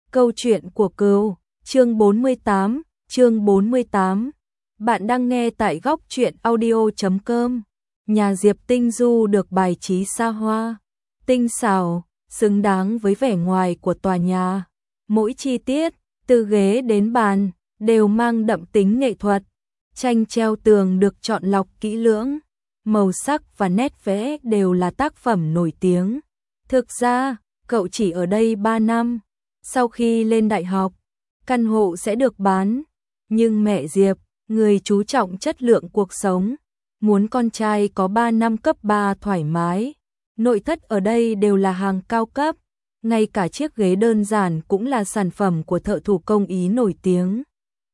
Câu chuyện của Cừu, chương 48. Bạn đang nghe tại góc truyện audio.com. Nhà Diệp Tinh Du được bài trí xa hoa, tinh xảo, xứng đáng với vẻ ngoài của tòa nhà. Mỗi chi tiết, từ ghế đến bàn, đều mang đậm tính nghệ thuật. Tranh treo tường được chọn lọc kỹ lưỡng, màu sắc và nét vẽ đều là tác phẩm nổi tiếng. Thực ra, cậu chỉ ở đây 3 năm. Sau khi lên đại học, căn hộ sẽ được bán, nhưng mẹ Diệp, người chú trọng chất lượng cuộc sống, muốn con trai có 3 năm cấp 3 thoải mái. Nội thất ở đây đều là hàng cao cấp, ngay cả chiếc ghế đơn giản cũng là sản phẩm của thợ thủ công Ý nổi tiếng.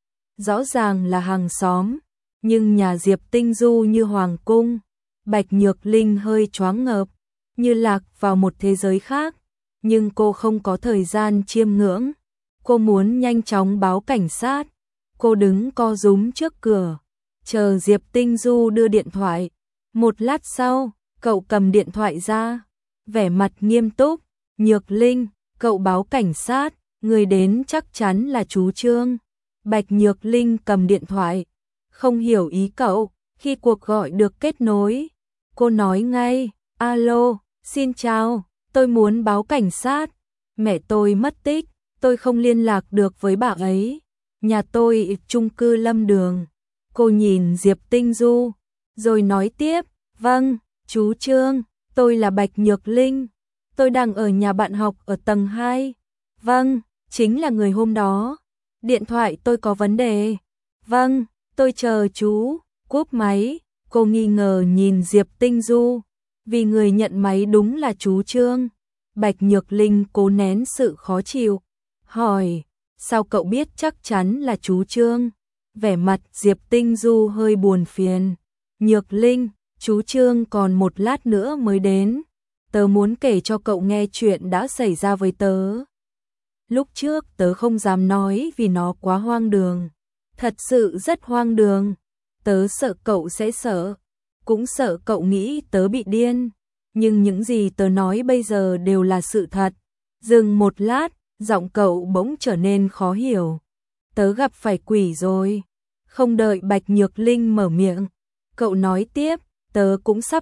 Rõ ràng là hàng xóm, nhưng nhà Diệp Tinh Du như hoàng cung. Bạch Nhược Linh hơi choáng ngợp, như lạc vào một thế giới khác. Nhưng cô không có thời gian chiêm ngưỡng, cô muốn nhanh chóng báo cảnh sát. Cô đứng co rúm trước cửa, chờ Diệp Tinh Du đưa điện thoại. Một lát sau, cậu cầm điện thoại ra, vẻ mặt nghiêm túc. Nhược Linh, cậu báo cảnh sát, người đến chắc chắn là chú Trương. Bạch Nhược Linh cầm điện thoại, không hiểu ý cậu. Khi cuộc gọi được kết nối, cô nói ngay, alo, xin chào. Tôi muốn báo cảnh sát, mẹ tôi mất tích, tôi không liên lạc được với bà ấy. Nhà tôi chung cư Lâm Đường. Cô nhìn Diệp Tinh Du, rồi nói tiếp, vâng, chú Trương, tôi là Bạch Nhược Linh. Tôi đang ở nhà bạn học ở tầng 2. Vâng, chính là người hôm đó. Điện thoại tôi có vấn đề. Vâng, tôi chờ chú. Cúp máy, cô nghi ngờ nhìn Diệp Tinh Du. Vì người nhận máy đúng là chú Trương. Bạch Nhược Linh cố nén sự khó chịu, hỏi, sao cậu biết chắc chắn là chú Trương? Vẻ mặt Diệp Tinh Du hơi buồn phiền. Nhược Linh, chú Trương còn một lát nữa mới đến. Tớ muốn kể cho cậu nghe chuyện đã xảy ra với tớ. Lúc trước tớ không dám nói vì nó quá hoang đường. Thật sự rất hoang đường. Tớ sợ cậu sẽ sợ, cũng sợ cậu nghĩ tớ bị điên. Nhưng những gì tớ nói bây giờ đều là sự thật. Dừng một lát, giọng cậu bỗng trở nên khó hiểu. Tớ gặp phải quỷ rồi. Không đợi Bạch Nhược Linh mở miệng, cậu nói tiếp, tớ cũng sắp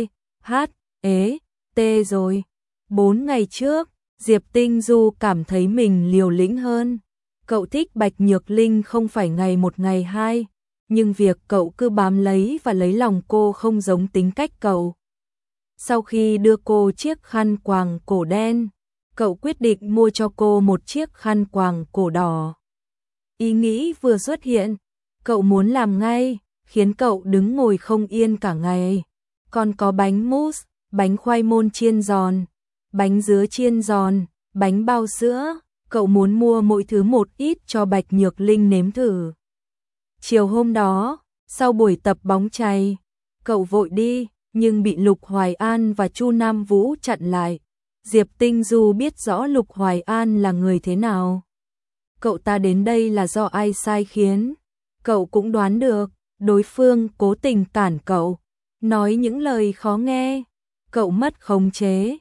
CHT rồi. 4 ngày trước, Diệp Tinh Du cảm thấy mình liều lĩnh hơn. Cậu thích Bạch Nhược Linh không phải ngày một ngày hai, nhưng việc cậu cứ bám lấy và lấy lòng cô không giống tính cách cậu. Sau khi đưa cô chiếc khăn quàng cổ đen, cậu quyết định mua cho cô một chiếc khăn quàng cổ đỏ. Ý nghĩ vừa xuất hiện, cậu muốn làm ngay, khiến cậu đứng ngồi không yên cả ngày. Còn có bánh mousse, bánh khoai môn chiên giòn, bánh dứa chiên giòn, bánh bao sữa, cậu muốn mua mỗi thứ một ít cho Bạch Nhược Linh nếm thử. Chiều hôm đó, sau buổi tập bóng chày, cậu vội đi, nhưng bị Lục Hoài An và Chu Nam Vũ chặn lại. Diệp Tinh Du biết rõ Lục Hoài An là người thế nào. Cậu ta đến đây là do ai sai khiến. Cậu cũng đoán được, đối phương cố tình cản cậu, nói những lời khó nghe. Cậu mất khống chế,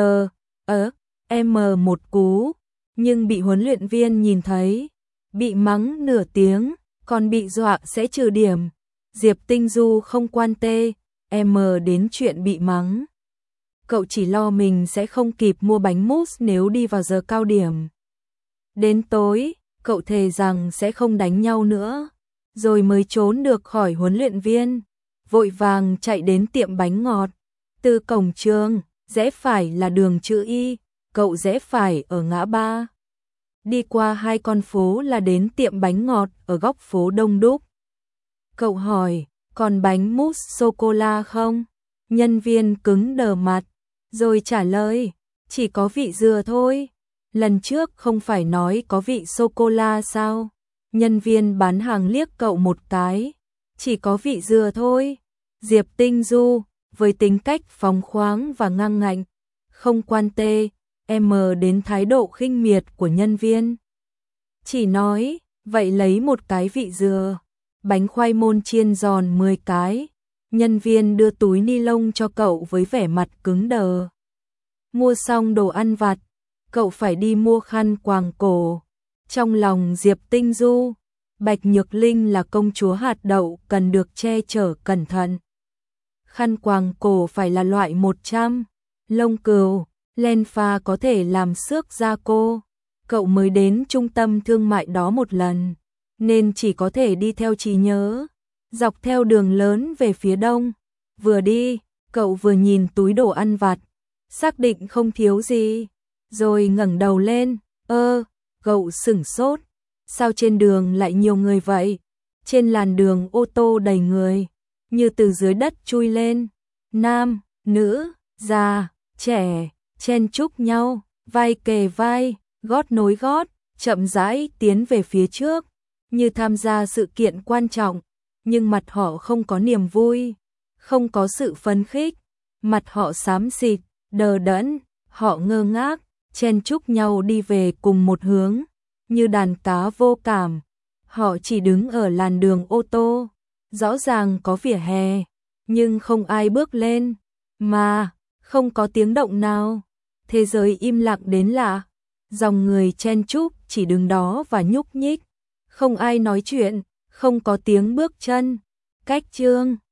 một cú, nhưng bị huấn luyện viên nhìn thấy, bị mắng nửa tiếng, còn bị dọa sẽ trừ điểm. Diệp Tinh Du không quan đến chuyện bị mắng. Cậu chỉ lo mình sẽ không kịp mua bánh mousse nếu đi vào giờ cao điểm. Đến tối, cậu thề rằng sẽ không đánh nhau nữa, rồi mới trốn được khỏi huấn luyện viên. Vội vàng chạy đến tiệm bánh ngọt. Từ cổng trường, rẽ phải là đường chữ Y, cậu rẽ phải ở ngã ba. Đi qua 2 con phố là đến tiệm bánh ngọt ở góc phố đông đúc. Cậu hỏi, còn bánh mousse sô-cô-la không? Nhân viên cứng đờ mặt, rồi trả lời, chỉ có vị dừa thôi. Lần trước không phải nói có vị sô-cô-la sao? Nhân viên bán hàng liếc cậu một cái, chỉ có vị dừa thôi. Diệp Tinh Du, với tính cách phóng khoáng và ngang ngạnh, không quan đến thái độ khinh miệt của nhân viên. Chỉ nói, vậy lấy một cái vị dừa. Bánh khoai môn chiên giòn 10 cái. Nhân viên đưa túi ni lông cho cậu với vẻ mặt cứng đờ. Mua xong đồ ăn vặt, cậu phải đi mua khăn quàng cổ. Trong lòng Diệp Tinh Du, Bạch Nhược Linh là công chúa hạt đậu cần được che chở cẩn thận. Khăn quàng cổ phải là loại 100 lông cừu, len pha có thể làm xước da cô. Cậu mới đến trung tâm thương mại đó một lần, nên chỉ có thể đi theo trí nhớ. Dọc theo đường lớn về phía đông, vừa đi, cậu vừa nhìn túi đồ ăn vặt, xác định không thiếu gì, rồi ngẩng đầu lên, cậu sửng sốt, sao trên đường lại nhiều người vậy? Trên làn đường ô tô đầy người, như từ dưới đất chui lên, nam, nữ, già, trẻ, chen chúc nhau, vai kề vai, gót nối gót, chậm rãi tiến về phía trước, như tham gia sự kiện quan trọng, nhưng mặt họ không có niềm vui, không có sự phấn khích, mặt họ xám xịt, đờ đẫn, họ ngơ ngác, chen chúc nhau đi về cùng một hướng, như đàn cá vô cảm. Họ chỉ đứng ở làn đường ô tô, rõ ràng có vỉa hè, nhưng không ai bước lên, mà không có tiếng động nào. Thế giới im lặng đến lạ, dòng người chen chúc chỉ đứng đó và nhúc nhích, không ai nói chuyện, không có tiếng bước chân. Cách chương